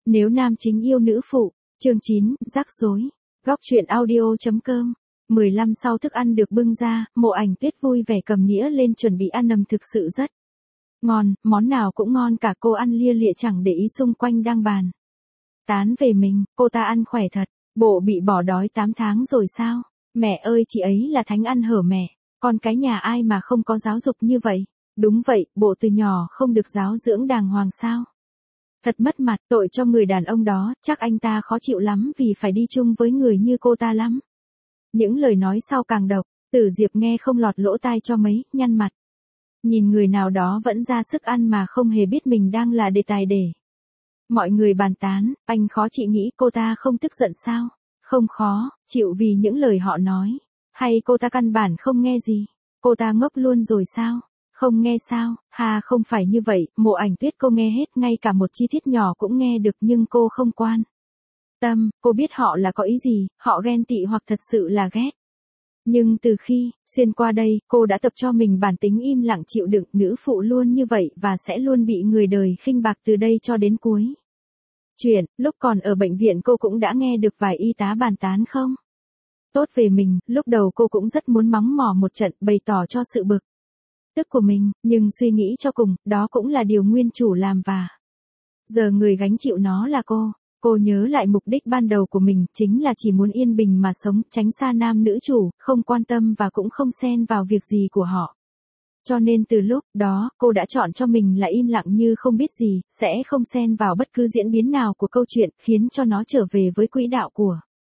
Nếu nam chính yêu nữ phụ, chương 9, rắc rối. Góc truyện audio.com. 15 sau thức ăn được bưng ra, Mộ Ảnh Tuyết vui vẻ cầm nĩa lên chuẩn bị ăn nầm, thực sự rất ngon, món nào cũng ngon cả, cô ăn lia lịa chẳng để ý xung quanh đang bàn tán về mình, cô ta ăn khỏe thật, bộ bị bỏ đói 8 tháng rồi sao? Mẹ ơi, chị ấy là thánh ăn hở mẹ, con cái nhà ai mà không có giáo dục như vậy? Đúng vậy, bộ từ nhỏ không được giáo dưỡng đàng hoàng sao? Thật mất mặt, tội cho người đàn ông đó, chắc anh ta khó chịu lắm vì phải đi chung với người như cô ta lắm. Những lời nói sau càng độc, Tử Diệp nghe không lọt lỗ tai cho mấy, nhăn mặt. Nhìn người nào đó vẫn ra sức ăn mà không hề biết mình đang là đề tài để mọi người bàn tán, anh khó, chị nghĩ cô ta không tức giận sao? Không khó, chịu vì những lời họ nói. Hay cô ta căn bản không nghe gì? Cô ta ngốc luôn rồi sao? Không nghe sao? Hà, không phải như vậy, Mộ Ảnh Tuyết cô nghe hết, ngay cả một chi tiết nhỏ cũng nghe được, nhưng cô không quan tâm, cô biết họ là có ý gì, họ ghen tị hoặc thật sự là ghét. Nhưng từ khi xuyên qua đây, cô đã tập cho mình bản tính im lặng chịu đựng, nữ phụ luôn như vậy và sẽ luôn bị người đời khinh bạc từ đây cho đến cuối chuyện. Lúc còn ở bệnh viện cô cũng đã nghe được vài y tá bàn tán không tốt về mình, lúc đầu cô cũng rất muốn mắng mỏ một trận, bày tỏ cho sự bực tức của mình, nhưng suy nghĩ cho cùng, đó cũng là điều nguyên chủ làm và giờ người gánh chịu nó là cô. Cô nhớ lại mục đích ban đầu của mình, chính là chỉ muốn yên bình mà sống, tránh xa nam nữ chủ, không quan tâm và cũng không xen vào việc gì của họ. Cho nên từ lúc đó, cô đã chọn cho mình là im lặng như không biết gì, sẽ không xen vào bất cứ diễn biến nào của câu chuyện, khiến cho nó trở về với quỹ đạo của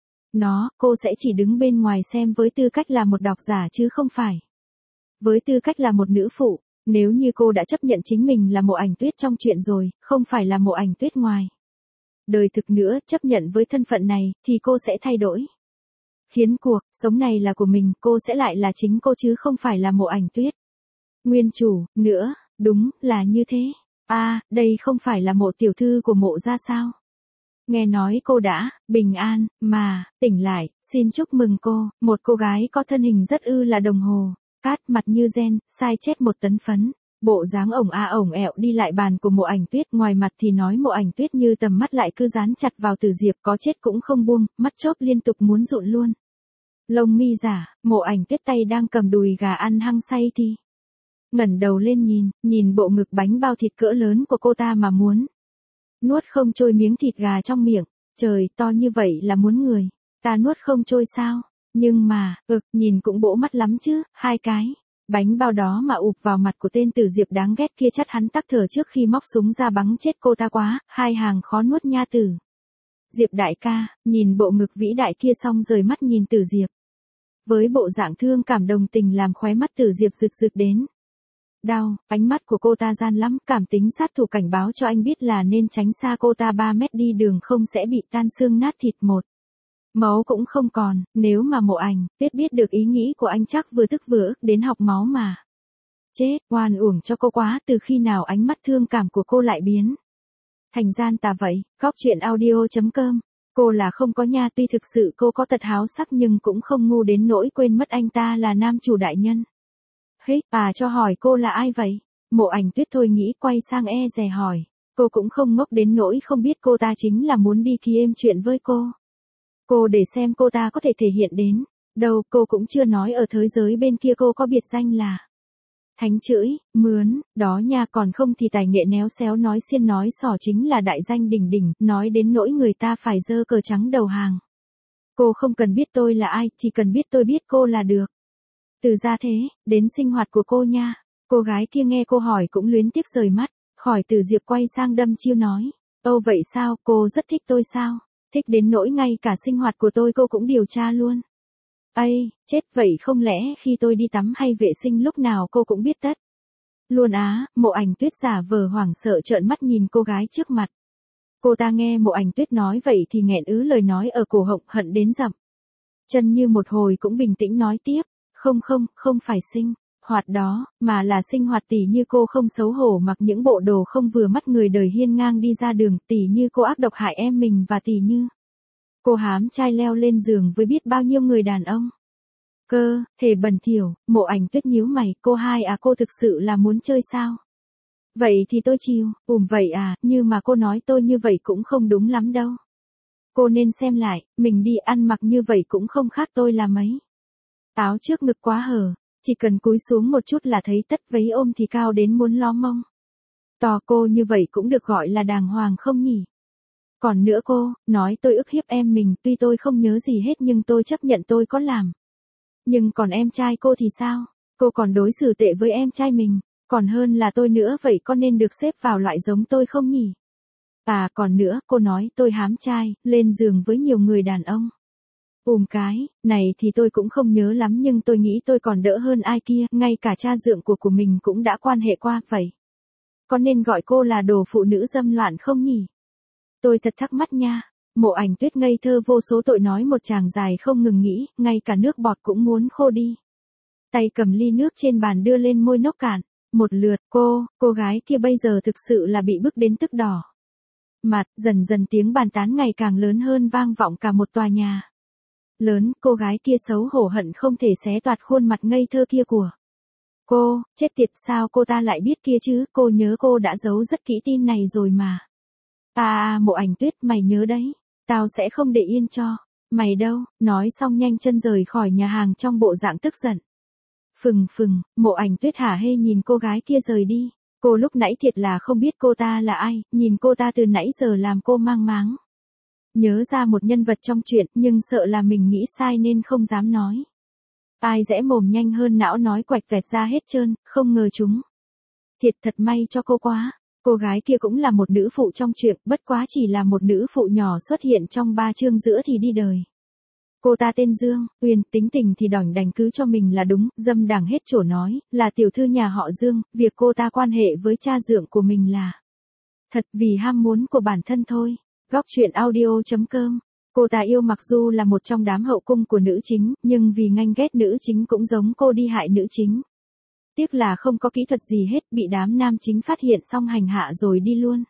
nó. Cô sẽ chỉ đứng bên ngoài xem với tư cách là một độc giả chứ không phải với tư cách là một nữ phụ. Nếu như cô đã chấp nhận chính mình là Mộ Ảnh Tuyết trong chuyện rồi, không phải là Mộ Ảnh Tuyết ngoài đời thực nữa, chấp nhận với thân phận này, thì cô sẽ thay đổi. Khiến cuộc sống này là của mình, cô sẽ lại là chính cô chứ không phải là Mộ Ảnh Tuyết nguyên chủ nữa. Đúng là như thế. Đây không phải là Mộ tiểu thư của Mộ gia sao? Nghe nói cô đã bình an mà tỉnh lại, xin chúc mừng cô. Một cô gái có thân hình rất là đồng hồ cát, mặt như gen, sai chết 1 tấn phấn. Bộ dáng ổng ẹo đi lại bàn của Mộ Ảnh Tuyết, ngoài mặt thì nói Mộ Ảnh Tuyết như tầm mắt lại cứ dán chặt vào Tử Diệp, có chết cũng không buông, mắt chớp liên tục muốn rụn luôn lông mi giả. Mộ Ảnh Tuyết tay đang cầm đùi gà ăn hăng say thì ngẩng đầu lên nhìn bộ ngực bánh bao thịt cỡ lớn của cô ta mà muốn nuốt không trôi miếng thịt gà trong miệng. Trời, to như vậy là muốn người ta nuốt không trôi sao? Nhưng mà, nhìn cũng bỗ mắt lắm chứ, 2 cái bánh bao đó mà ụp vào mặt của tên Tử Diệp đáng ghét kia, chắc hắn tắc thở trước khi móc súng ra bắn chết cô ta quá, 2 hàng khó nuốt nha Tử Diệp đại ca. Nhìn bộ ngực vĩ đại kia xong rời mắt nhìn Tử Diệp với bộ dạng thương cảm đồng tình, làm khóe mắt Tử Diệp rực rực đến đau. Ánh mắt của cô ta gian lắm, cảm tính sát thủ, cảnh báo cho anh biết là nên tránh xa cô ta 3 mét đi đường, không sẽ bị tan xương nát thịt, một máu cũng không còn. Nếu mà Mộ Ảnh Tuyết biết được ý nghĩ của anh chắc vừa tức vừa ức đến học máu mà chết. Oan uổng cho cô quá, từ khi nào ánh mắt thương cảm của cô lại biến thành gian tà vậy? Góc truyện audio.com. Cô là không có nha, tuy thực sự cô có tật háo sắc nhưng cũng không ngu đến nỗi quên mất anh ta là nam chủ đại nhân. Cho hỏi cô là ai vậy? Mộ Ảnh Tuyết thôi nghĩ, quay sang dè hỏi. Cô cũng không ngốc đến nỗi không biết cô ta chính là muốn đi ký êm chuyện với cô. Cô để xem cô ta có thể thể hiện đến đâu. Cô cũng chưa nói ở thế giới bên kia cô có biệt danh là thánh chưỡi mướn đó nha, còn không thì tài nghệ néo xéo nói xiên nói xỏ chính là đại danh đỉnh đỉnh, nói đến nỗi người ta phải giơ cờ trắng đầu hàng. Cô không cần biết tôi là ai, chỉ cần biết tôi biết cô là được. Từ gia thế đến sinh hoạt của cô nha. Cô gái kia nghe cô hỏi cũng luyến tiếc rời mắt khỏi Tử Diệp, quay sang đâm chiêu nói. Vậy sao, cô rất thích tôi sao? Thích đến nỗi ngay cả sinh hoạt của tôi cô cũng điều tra luôn. Chết, vậy không lẽ khi tôi đi tắm hay vệ sinh lúc nào cô cũng biết tất luôn á? Mộ Ảnh Tuyết giả vờ hoảng sợ trợn mắt nhìn cô gái trước mặt. Cô ta nghe Mộ Ảnh Tuyết nói vậy thì nghẹn lời nói ở cổ họng, hận đến dậm chân, như một hồi cũng bình tĩnh nói tiếp. Không phải sinh hoạt đó, mà là sinh hoạt tỉ như cô không xấu hổ mặc những bộ đồ không vừa mắt người đời hiên ngang đi ra đường, tỉ như cô ác độc hại em mình, và tỉ như cô hám trai leo lên giường với biết bao nhiêu người đàn ông. Thể bẩn thỉu. Mộ Ảnh Tuyết nhíu mày, cô hai cô thực sự là muốn chơi sao? Vậy thì tôi chịu, vậy à, nhưng mà cô nói tôi như vậy cũng không đúng lắm đâu. Cô nên xem lại, mình đi ăn mặc như vậy cũng không khác tôi là mấy. Áo trước ngực quá hở, chỉ cần cúi xuống một chút là thấy tất váy ôm thì cao đến muốn ló mông. To cô như vậy cũng được gọi là đàng hoàng không nhỉ? Còn nữa cô, nói tôi ức hiếp em mình, tuy tôi không nhớ gì hết nhưng tôi chấp nhận tôi có làm. Nhưng còn em trai cô thì sao? Cô còn đối xử tệ với em trai mình, còn hơn là tôi nữa, vậy có nên được xếp vào loại giống tôi không nhỉ? À còn nữa, cô nói tôi hám trai, lên giường với nhiều người đàn ông. Cái, này thì tôi cũng không nhớ lắm nhưng tôi nghĩ tôi còn đỡ hơn ai kia, ngay cả cha dượng của mình cũng đã quan hệ qua, vậy. Có nên gọi cô là đồ phụ nữ dâm loạn không nhỉ? Tôi thật thắc mắc nha. Mộ Ảnh Tuyết ngây thơ vô số tội nói một tràng dài không ngừng nghĩ, ngay cả nước bọt cũng muốn khô đi. Tay cầm ly nước trên bàn đưa lên môi nốc cạn. Một lượt, cô gái kia bây giờ thực sự là bị bức đến tức đỏ mặt, dần dần tiếng bàn tán ngày càng lớn hơn vang vọng cả một tòa nhà. Lớn, cô gái kia xấu hổ hận không thể xé toạc khuôn mặt ngây thơ kia của cô, chết tiệt sao cô ta lại biết kia chứ, cô nhớ cô đã giấu rất kỹ tin này rồi mà. Mộ Ảnh Tuyết, mày nhớ đấy, tao sẽ không để yên cho mày đâu, nói xong nhanh chân rời khỏi nhà hàng trong bộ dạng tức giận. Mộ Ảnh Tuyết hả hê nhìn cô gái kia rời đi, cô lúc nãy thiệt là không biết cô ta là ai, nhìn cô ta từ nãy giờ làm cô mang máng. Nhớ ra một nhân vật trong chuyện, nhưng sợ là mình nghĩ sai nên không dám nói. Ai dễ mồm nhanh hơn não nói quạch vẹt ra hết trơn, không ngờ chúng. Thiệt thật may cho cô quá. Cô gái kia cũng là một nữ phụ trong chuyện, bất quá chỉ là một nữ phụ nhỏ xuất hiện trong 3 chương giữa thì đi đời. Cô ta tên Dương, Uyên, tính tình thì đỏnh đành cứ cho mình là đúng, dâm đảng hết chỗ nói, là tiểu thư nhà họ Dương, việc cô ta quan hệ với cha dượng của mình là thật vì ham muốn của bản thân thôi. Góc truyện audio.com. Cô ta yêu mặc dù là một trong đám hậu cung của nữ chính, nhưng vì nganh ghét nữ chính cũng giống cô đi hại nữ chính. Tiếc là không có kỹ thuật gì hết, bị đám nam chính phát hiện xong hành hạ rồi đi luôn.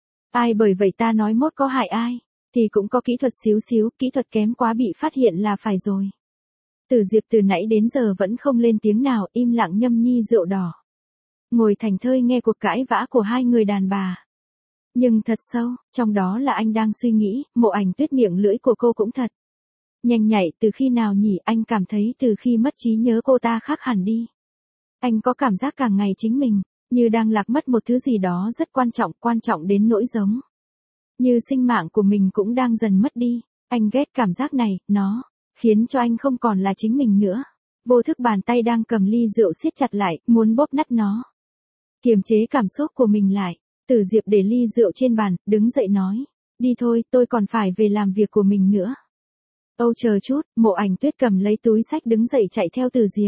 Bởi vậy ta nói mốt có hại ai, thì cũng có kỹ thuật xíu, kỹ thuật kém quá bị phát hiện là phải rồi. Từ Diệp từ nãy đến giờ vẫn không lên tiếng nào, im lặng nhâm nhi rượu đỏ. Ngồi thành thơi nghe cuộc cãi vã của hai người đàn bà. Nhưng thật sâu, trong đó là anh đang suy nghĩ, Mộ Ảnh Tuyết miệng lưỡi của cô cũng thật nhanh nhạy, từ khi nào nhỉ, anh cảm thấy từ khi mất trí nhớ cô ta khác hẳn đi. Anh có cảm giác càng ngày chính mình, như đang lạc mất một thứ gì đó rất quan trọng đến nỗi giống như sinh mạng của mình cũng đang dần mất đi. Anh ghét cảm giác này, nó khiến cho anh không còn là chính mình nữa. Vô thức bàn tay đang cầm ly rượu siết chặt lại, muốn bóp nát nó. Kiềm chế cảm xúc của mình lại. Từ Diệp để ly rượu trên bàn, đứng dậy nói. Đi thôi, tôi còn phải về làm việc của mình nữa. Chờ chút, Mộ Ảnh Tuyết cầm lấy túi xách đứng dậy chạy theo Từ Diệp.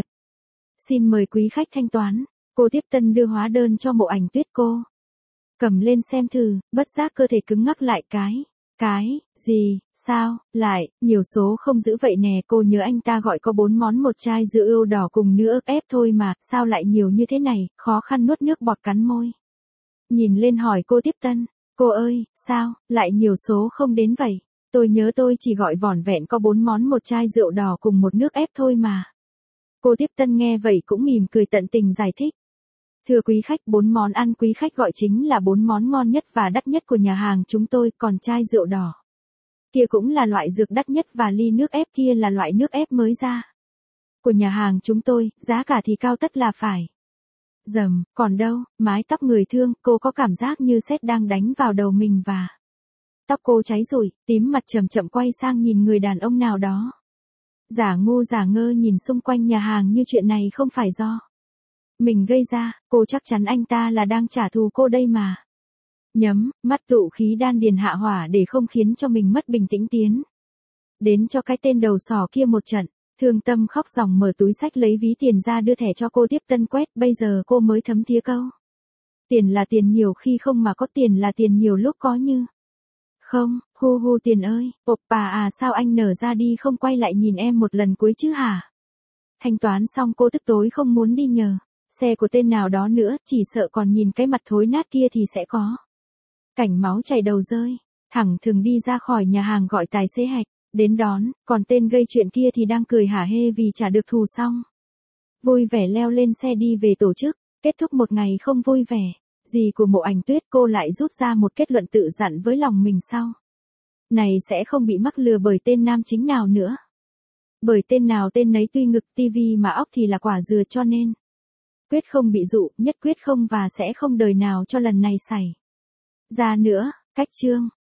Xin mời quý khách thanh toán. Cô tiếp tân đưa hóa đơn cho Mộ Ảnh Tuyết, cô cầm lên xem thử, bất giác cơ thể cứng ngắc lại. Cái gì, sao, lại, nhiều số không giữ vậy nè, cô nhớ anh ta gọi có 4 món một chai rượu ươu đỏ cùng nữa ép thôi mà, sao lại nhiều như thế này, khó khăn nuốt nước bọt cắn môi. Nhìn lên hỏi cô tiếp tân, cô ơi, sao, lại nhiều số không đến vậy, tôi nhớ tôi chỉ gọi vỏn vẹn có 4 món một chai rượu đỏ cùng một nước ép thôi mà. Cô tiếp tân nghe vậy cũng mỉm cười tận tình giải thích. Thưa quý khách, 4 món ăn quý khách gọi chính là 4 món ngon nhất và đắt nhất của nhà hàng chúng tôi, còn chai rượu đỏ kia cũng là loại dược đắt nhất và ly nước ép kia là loại nước ép mới ra của nhà hàng chúng tôi, giá cả thì cao tất là phải. Còn đâu, mái tóc người thương, cô có cảm giác như sét đang đánh vào đầu mình và tóc cô cháy rụi, tím mặt chậm quay sang nhìn người đàn ông nào đó. Giả ngu giả ngơ nhìn xung quanh nhà hàng như chuyện này không phải do mình gây ra, cô chắc chắn anh ta là đang trả thù cô đây mà. Mắt tụ khí đan điền hạ hỏa để không khiến cho mình mất bình tĩnh tiến đến cho cái tên đầu sỏ kia một trận. Thương tâm khóc ròng mở túi xách lấy ví tiền ra đưa thẻ cho cô tiếp tân quét, bây giờ cô mới thấm thía câu. Tiền là tiền nhiều khi không mà có tiền là tiền nhiều lúc có như không, hu tiền ơi, oppa sao anh nở ra đi không quay lại nhìn em một lần cuối chứ hả? Thanh toán xong cô tức tối không muốn đi nhờ xe của tên nào đó nữa, chỉ sợ còn nhìn cái mặt thối nát kia thì sẽ có cảnh máu chảy đầu rơi. Thẳng thừng đi ra khỏi nhà hàng gọi tài xế hạch đến đón, còn tên gây chuyện kia thì đang cười hả hê vì trả được thù xong. Vui vẻ leo lên xe đi về tổ chức, kết thúc một ngày không vui vẻ. Gì của Mộ Ảnh Tuyết, cô lại rút ra một kết luận tự dặn với lòng mình sau này sẽ không bị mắc lừa bởi tên nam chính nào nữa. Bởi tên nào tên nấy, tuy ngực tivi mà óc thì là quả dừa, cho nên quyết không bị dụ, nhất quyết không, và sẽ không đời nào cho lần này xảy ra nữa. Cách chương